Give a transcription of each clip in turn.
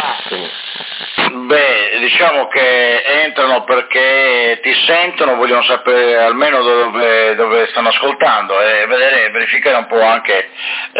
attimo. Beh, diciamo che entrano perché ti sentono, vogliono sapere almeno dove stanno ascoltando e verificare un po' anche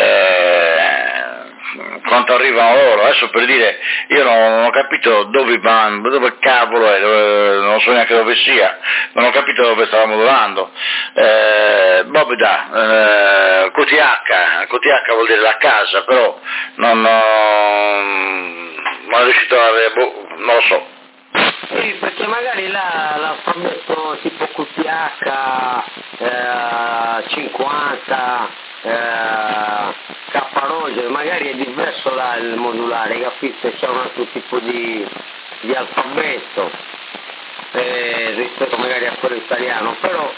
quanto arrivano loro. Adesso per dire, io non ho capito dove vanno, dove cavolo è, non so neanche dove sia, non ho capito dove stavamo volando. Bobda, QTH vuol dire la casa, però non è riuscito a non lo so. Sì, perché magari l'alfabeto tipo QTH 50 K Roger magari è diverso là il modulare, capito? C'è un altro tipo di alfabeto rispetto magari a quello italiano, però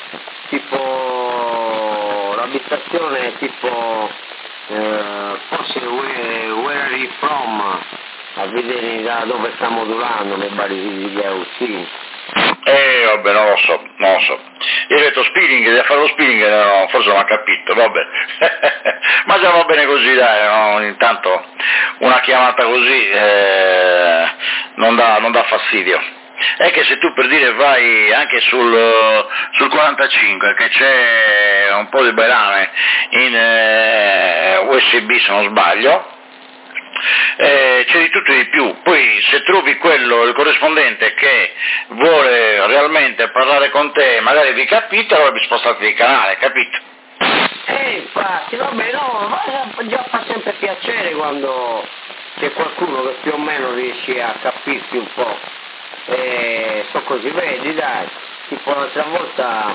tipo l'abitazione è tipo forse where are you from, a vedere da dove sta modulando nei vari video, sì. Vabbè, non lo so. Io ho detto spinning, deve fare lo spinning, no, forse non ha capito, vabbè. Ma già va bene così, dai, no? Intanto una chiamata così non dà fastidio. È che se tu per dire vai anche sul 45, che c'è un po' di bailame in USB se non sbaglio, c'è di tutto e di più. Poi se trovi il corrispondente che vuole realmente parlare con te, magari vi capite, allora vi spostate di canale, capito? Infatti, vabbè, no, già fa sempre piacere quando c'è qualcuno che più o meno riesce a capirti un po'. So così, vedi, dai, tipo l'altra volta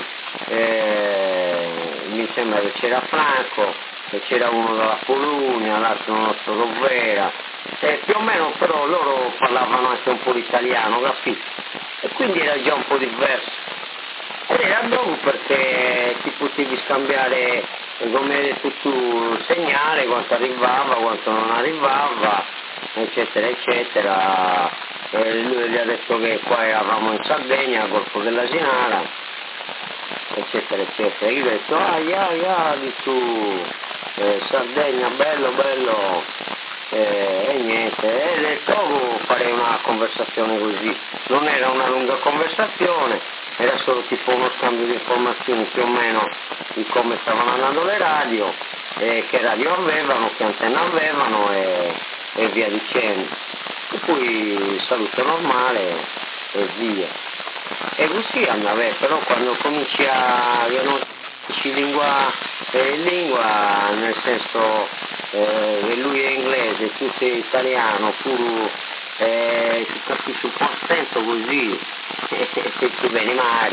mi sembra che c'era Franco, e c'era uno dalla Polonia, l'altro nostro Rovera, più o meno però loro parlavano anche un po' l'italiano, capito? E quindi era già un po' diverso. Ed era dopo perché ti potevi scambiare, come hai detto tu, segnale, quanto arrivava, quanto non arrivava, eccetera, eccetera. Lui gli ha detto che qua eravamo in Sardegna, al Golfo dell'Asinara, eccetera, eccetera. Io ho detto, di tu, Sardegna, bello, e niente, e ho detto, farei una conversazione così. Non era una lunga conversazione, era solo tipo uno scambio di informazioni più o meno di come stavano andando le radio, che radio avevano, che antenna avevano e via dicendo. E poi saluto normale e via. E così andava, però quando cominci a lingua nel senso che lui è inglese, tu sei italiano, tu capisci un po' attento così, ti viene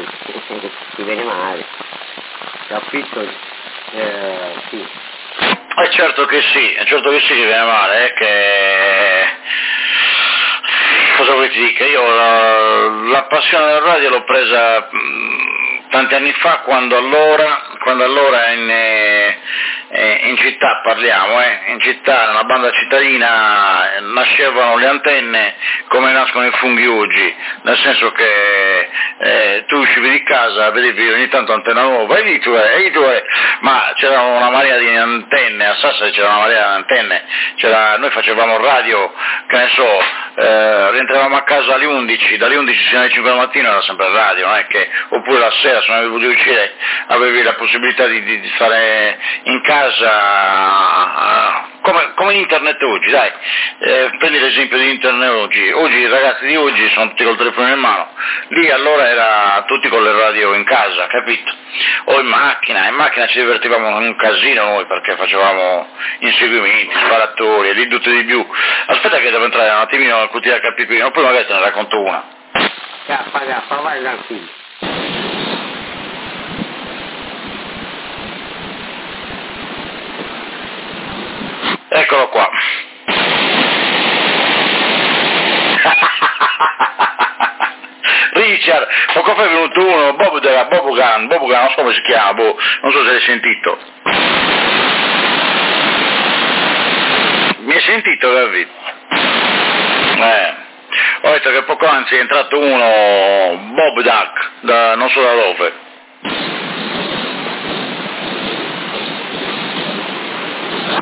male, capito? Sì. Certo che sì che viene male, che cosa vuoi ti dica? Io la passione della radio l'ho presa tanti anni fa, quando allora in città parliamo, in città, nella banda cittadina nascevano le antenne come nascono i funghi oggi, nel senso che tu uscivi di casa, vedevi ogni tanto antenna nuova, e lì tu ma c'era una marea di antenne, a Sassari c'era una marea di antenne, noi facevamo radio, che ne so, rientravamo a casa alle 11, dalle 11 fino alle 5 del mattino era sempre radio, non è che, oppure la sera se non avevi potuto uscire avevi la possibilità di stare in casa, come internet oggi, dai, prendi l'esempio di internet oggi i ragazzi di oggi sono tutti col telefono in mano, lì allora era tutti con le radio in casa, capito? O in macchina ci divertivamo un casino noi perché facevamo inseguimenti, sparatori e di tutto e di più. Aspetta che devo entrare un attimino al QTH Pipino, poi magari te ne racconto una. Gaffa, vai tranquillo. Eccolo qua. Richard, poco fa è venuto uno, Bobugan, non so come si chiama, non so se l'hai sentito. Mi hai sentito, David? Ho detto che poco anzi è entrato uno, Bob Duck, non so da dove.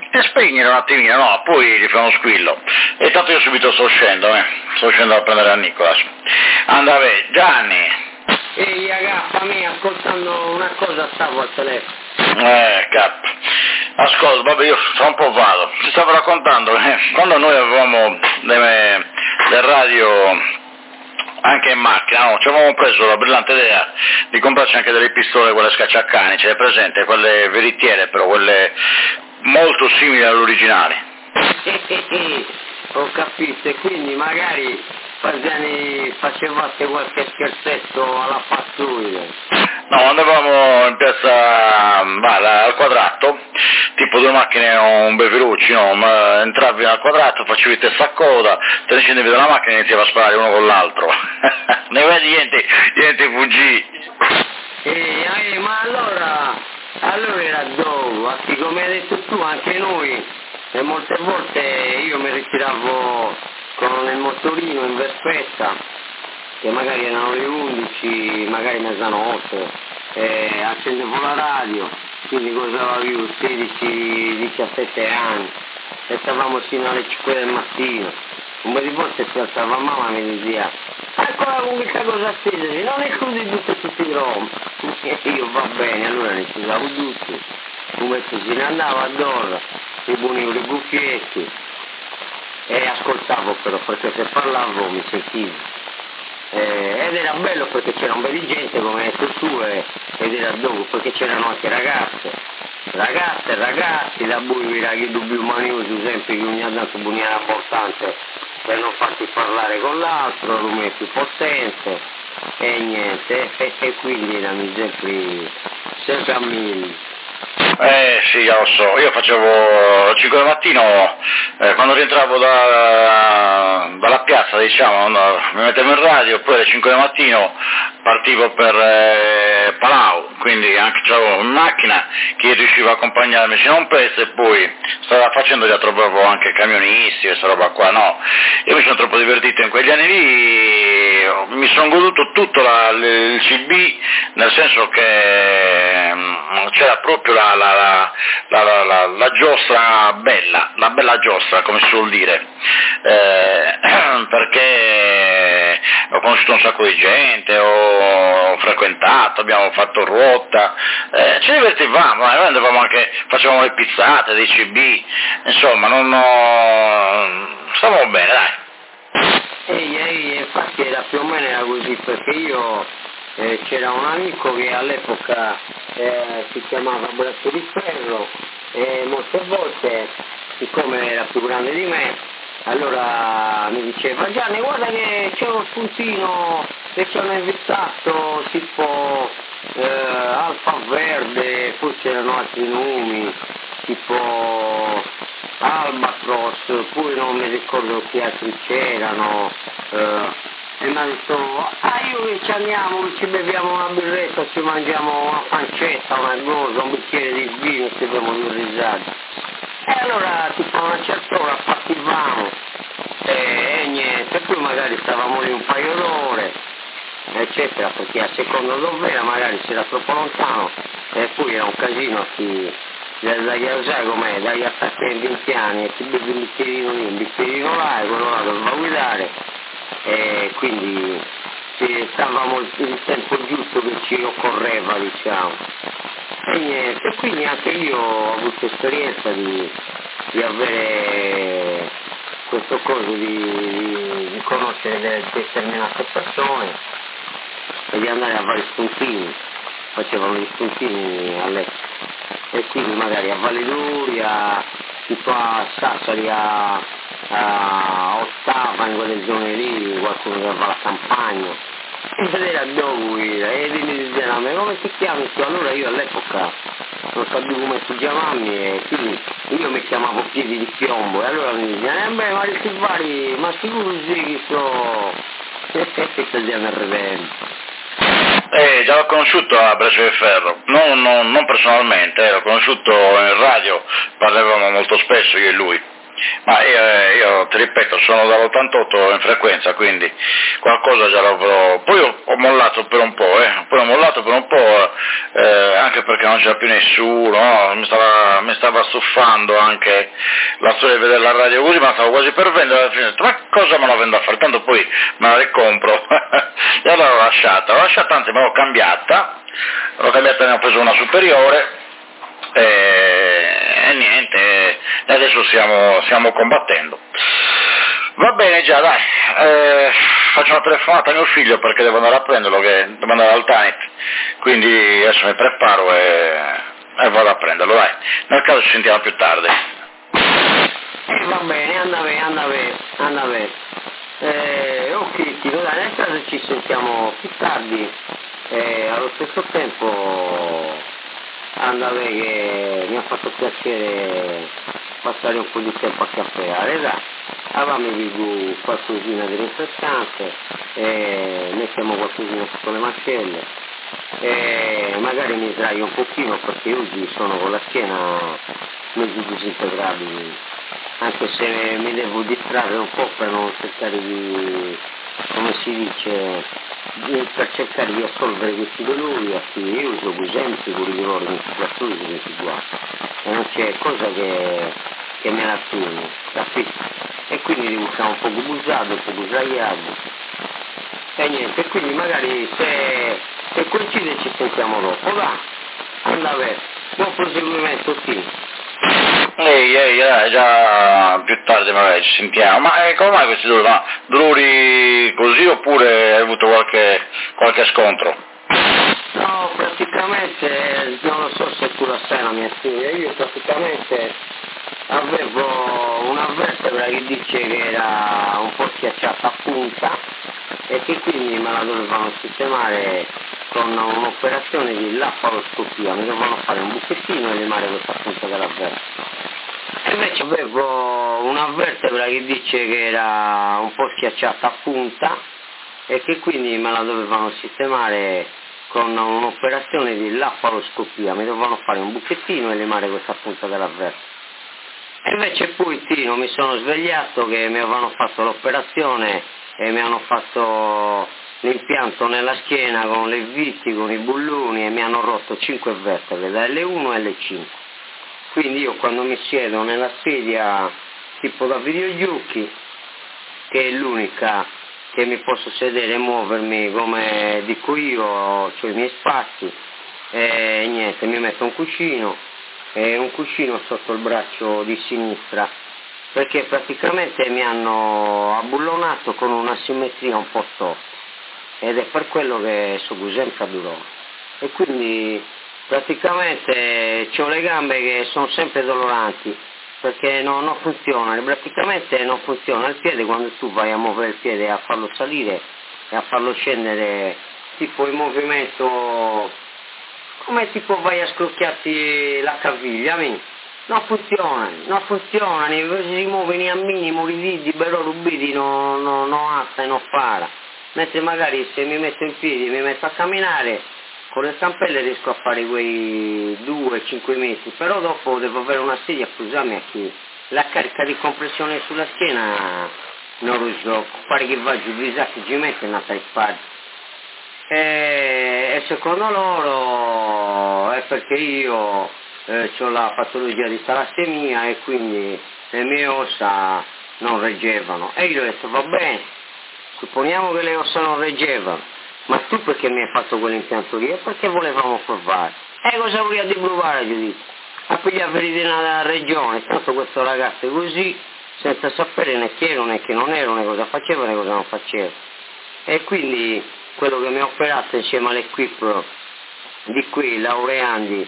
e spegnere un attimino, no, poi gli fa uno squillo. E tanto io subito sto scendo a prendere a Nicolas. Andave, Gianni. Ehi ragazza mia, ascoltando una cosa stavo al telefono. Cap. Ascolta, vabbè, io tra un po' vado. Ti stavo raccontando, quando noi avevamo le radio anche in macchina, no? Ci avevamo preso la brillante idea di comprarci anche delle pistole, quelle scacciacani, ce le presente, quelle veritiere, però quelle molto simili all'originale. Ho capito, e quindi magari facevate qualche scherzetto alla pattuglia. No, andavamo in piazza al Quadrato, tipo due macchine o un Bevirucci, no? Entravi al Quadrato, facevi testa a coda, te ne scendevi dalla macchina e iniziavi a sparare uno con l'altro. Ne vedi niente fuggì. Ma allora era dove, come hai detto tu, anche noi, e molte volte io mi ritiravo con il motorino in Verspetta, che magari erano le 11, magari mezzanotte, accendevo la radio, quindi cosa avevo, 16-17 anni, e stavamo fino alle 5 del mattino. Un po' di volte si alzava mamma e mi diceva: ancora l'unica cosa accesa, non escludi tutti i rom. E io va bene, allora ne usavo tutti, come se ne andava a dormire, mi ponivo le cuffietti e ascoltavo, però, perché se parlavo mi sentivo. Ed era bello perché c'era un bel di gente, come hai detto tu, ed era dopo, perché c'erano anche ragazzi, da buio che dubbi umaniosi, sempre che ogni tanto buoniera importante per non farti parlare con l'altro, lo più potente, e niente, e quindi erano sempre a mille. Sì, lo so, io facevo alle 5 del mattino, quando rientravo dalla piazza, diciamo, mi mettevo in radio, poi alle 5 del mattino partivo per Palau, quindi anche c'avevo una macchina che riusciva a accompagnarmi fino a un pezzo e poi stava facendo, già trovavo anche camionisti e questa roba qua, no, io mi sono troppo divertito in quegli anni lì, mi sono goduto tutto il CB, nel senso che c'era proprio la giostra bella, la bella giostra, come si suol dire, perché ho conosciuto un sacco di gente, ho frequentato, abbiamo fatto ruota, ci divertivamo, andavamo anche, facevamo le pizzate dei CB, insomma, stavamo bene, dai. Infatti era più o meno era così, perché io c'era un amico che all'epoca si chiamava Braccio di Ferro e molte volte, siccome era più grande di me, allora mi diceva: Gianni, guarda che c'è uno spuntino che ci hanno invitato, tipo Alfa Verde, poi c'erano altri nomi, tipo Albatros, poi non mi ricordo che altri c'erano, e mi ha detto: io che ci andiamo, che ci beviamo una birretta, ci mangiamo una pancetta, una cosa, un bicchiere di vino e ci abbiamo due risate. E allora tipo a una certa ora partivamo e niente, poi magari stavamo lì un paio d'ore, eccetera, perché a seconda dove era magari si era troppo lontano e poi era un casino sai com'è, dagli attacchi ai 20 anni e ti bevi un bicchierino lì, un bicchierino là e quello là doveva guidare, e quindi stavamo il tempo giusto che ci occorreva, diciamo. E niente, e quindi anche io ho avuto esperienza di avere questo coso di conoscere determinate persone e di andare a vari spuntini, facevano gli spuntini all'epoca, e quindi magari a Valle d'Uria, tipo a Sassari, a Ottava, in quelle zone lì, qualcuno che va alla campagna, e era dove e mi diceva: ma come ti chiami tu? Allora io all'epoca non sapevo come si chiamarmi e quindi io mi chiamavo Piedi di Piombo, e allora mi dicevano: beh, ma ti pari, ma sicuro sì che so, e così mi rivendo. Già l'ho conosciuto a Braccio di Ferro, non personalmente, l'ho conosciuto in radio, parlavamo molto spesso io e lui. Ma io ti ripeto, sono dall'88 in frequenza, quindi qualcosa già l'avrò. Poi ho mollato per un po', anche perché non c'era più nessuno, no? mi stava stuffando anche la storia di vedere la radio così, ma stavo quasi per vendere, alla fine ho detto, ma cosa me la vendo a fare? Tanto poi me la ricompro. E allora l'ho lasciata, anzi me l'ho cambiata, ne ho preso una superiore. E niente, adesso stiamo combattendo. Va bene già, dai, faccio una telefonata a mio figlio perché devo andare a prenderlo, che devo andare al Tanit, quindi adesso mi preparo e vado a prenderlo, dai, nel caso ci sentiamo più tardi. Va bene, anda bene. Ok, Tino, dai, nel caso ci sentiamo più tardi, allo stesso tempo anda bene che mi ha fatto piacere passare un po' di tempo a caffè, dai, avevamo di qualcosina di rinfrescante, mettiamo qualcosina sotto le mascelle, magari mi sdraio un pochino perché oggi sono con la schiena mezzo disintegrabile, anche se mi devo distrarre un po' per non cercare di, come si dice, per cercare di assolvere questi dolori a cui io uso esempio con i dolori 24 ore su 24 e non c'è cosa che me la tiene, capito? E quindi devo stare un po' busato, un po' sdraiato e niente, quindi magari se coincide ci sentiamo dopo, va, anda bene, buon proseguimento, sì. Già più tardi magari ci sentiamo, ma come mai questi dolori? Ma dolori così oppure hai avuto qualche scontro? No, praticamente, non lo so se tu la sai la mia figlia, io praticamente avevo una vertebra che dice che era un po' schiacciata a punta e che quindi me la dovevano sistemare con un'operazione di laparoscopia, mi dovevano fare un buchettino e limare questa punta della vertebra. E invece avevo una vertebra che dice che era un po' schiacciata a punta e che quindi me la dovevano sistemare con un'operazione di laparoscopia, mi dovevano fare un buchettino e limare questa punta della vertebra. E invece poi Tino mi sono svegliato che mi avevano fatto l'operazione e mi hanno fatto l'impianto nella schiena con le viti, con i bulloni e mi hanno rotto 5 vertebre, da L1 a L5. Quindi io quando mi siedo nella sedia tipo da videogiochi, che è l'unica che mi posso sedere e muovermi come dico io, ho i miei spazi, e niente, mi metto un cuscino sotto il braccio di sinistra, perché praticamente mi hanno abbullonato con una simmetria un po' tosta, ed è per quello che sono sempre dolore. E quindi praticamente ho le gambe che sono sempre doloranti, perché non funzionano, praticamente non funziona il piede quando tu vai a muovere il piede a farlo salire e a farlo scendere, tipo il movimento, come tipo vai a scrocchiarti la caviglia, non funzionano, si muovono a minimo, rividi, però rubidi, non alza e non para, mentre magari se mi metto in piedi e mi metto a camminare, con le stampelle riesco a fare quei 2-5 metri, però dopo devo avere una sedia per usarmi a chi la carica di compressione sulla schiena non riesco, pare che va giù, disastri ci mette una trippada. E secondo loro è perché io ho la patologia di talassemia e quindi le mie ossa non reggevano. E io ho detto va bene, supponiamo che le ossa non reggevano, ma tu perché mi hai fatto quell'impianto lì? E perché volevamo provare? E cosa voglio di provare, giudizio? A pigliare nella regione, tanto questo ragazzo è così, senza sapere né chi ero né che non ero, né cosa facevo né cosa non facevo. E quindi quello che mi ha operato insieme all'equipe di qui, laureandi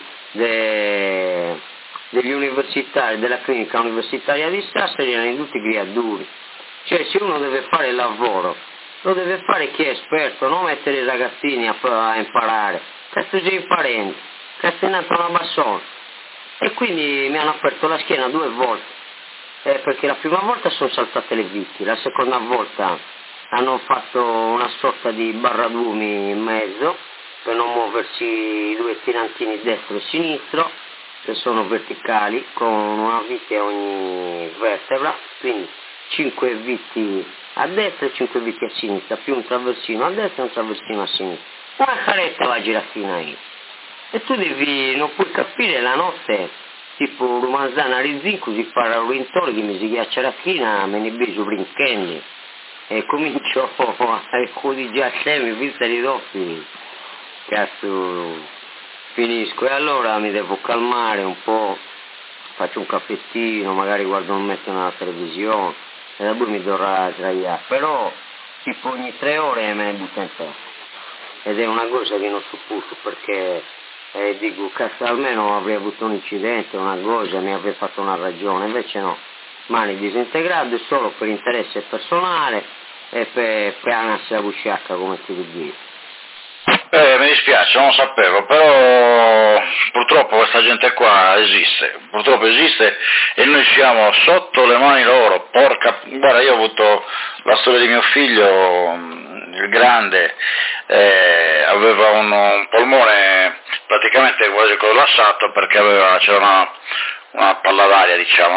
degli universitari, della clinica universitaria di Sassari, erano tutti creatori. Cioè se uno deve fare il lavoro, lo deve fare chi è esperto, non mettere i ragazzini a imparare. Questo già imparendo, questo è nato una bassona. E quindi mi hanno aperto la schiena 2 volte, perché la prima volta sono saltate le viti, la seconda volta hanno fatto una sorta di barradumi in mezzo per non muoversi i 2 tirantini destro e sinistro, che sono verticali, con una vite ogni vertebra, quindi 5 viti a destra e 5 viti a sinistra, più un traversino a destra e un traversino a sinistra. Una caretta va a girare fino ahí. E tu non puoi capire la notte, tipo Rumanzana Rizzinco si fa l'orientore che mi si ghiaccia la china, me ne beso brinchendi. E comincio a codigiare mi vista di doppi, cazzo, finisco. E allora mi devo calmare un po', faccio un caffettino, magari guardo un metto nella televisione, e da poi mi dovrà sdraiare. Però tipo ogni 3 ore me ne butto in testa. Ed è una cosa che non sopporto perché dico, cazzo, almeno avrei avuto un incidente, una cosa, mi avrei fatto una ragione, invece no, mani disintegrate solo per interesse personale e per ansia busciacca, come ti dico. Mi dispiace, non lo sapevo, però purtroppo questa gente qua esiste, purtroppo esiste e noi siamo sotto le mani loro, porca, guarda, io ho avuto la storia di mio figlio, il grande, aveva un polmone praticamente quasi collassato perché c'era una palla d'aria, diciamo,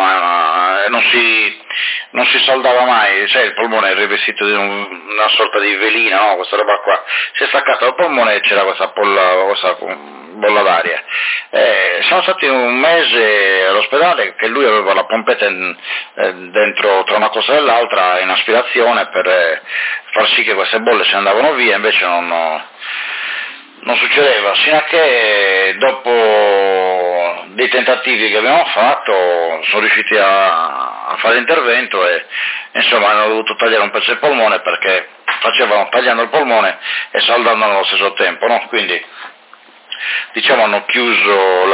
non si saldava mai, sai, il polmone è rivestito di una sorta di velina, no? Questa roba qua, si è staccato il polmone e c'era questa bolla d'aria. Siamo stati un mese all'ospedale che lui aveva la pompetta dentro tra una cosa e l'altra in aspirazione per far sì che queste bolle se ne andavano via, invece non succedeva, sino a che dopo dei tentativi che abbiamo fatto sono riusciti a fare l'intervento e insomma hanno dovuto tagliare un pezzo del polmone perché facevano tagliando il polmone e saldandolo allo stesso tempo, no? Quindi diciamo hanno chiuso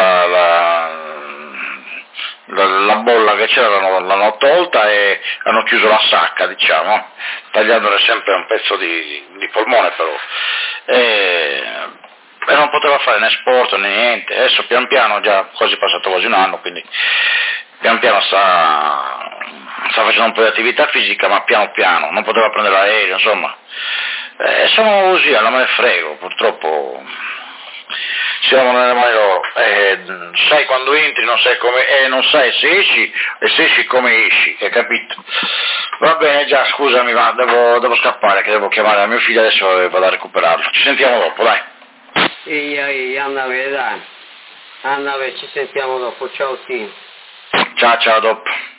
la bolla che c'era, l'hanno tolta e hanno chiuso la sacca, diciamo, tagliandole sempre un pezzo di polmone però. E non poteva fare né sport né niente, adesso pian piano, già quasi passato quasi un anno, quindi pian piano sta facendo un po' di attività fisica, ma piano piano, non poteva prendere l'aereo, insomma. Sono così, non me ne frego, purtroppo siamo nelle mani loro, sai quando entri, non sai come, non sai se esci e se esci come esci, hai capito? Va bene, già, scusami, ma devo scappare, che devo chiamare mio figlio adesso e vado a recuperarlo. Ci sentiamo dopo, dai. Ehi, andave, dai, andave, ci sentiamo dopo, ciao Tino. Ciao, dopo.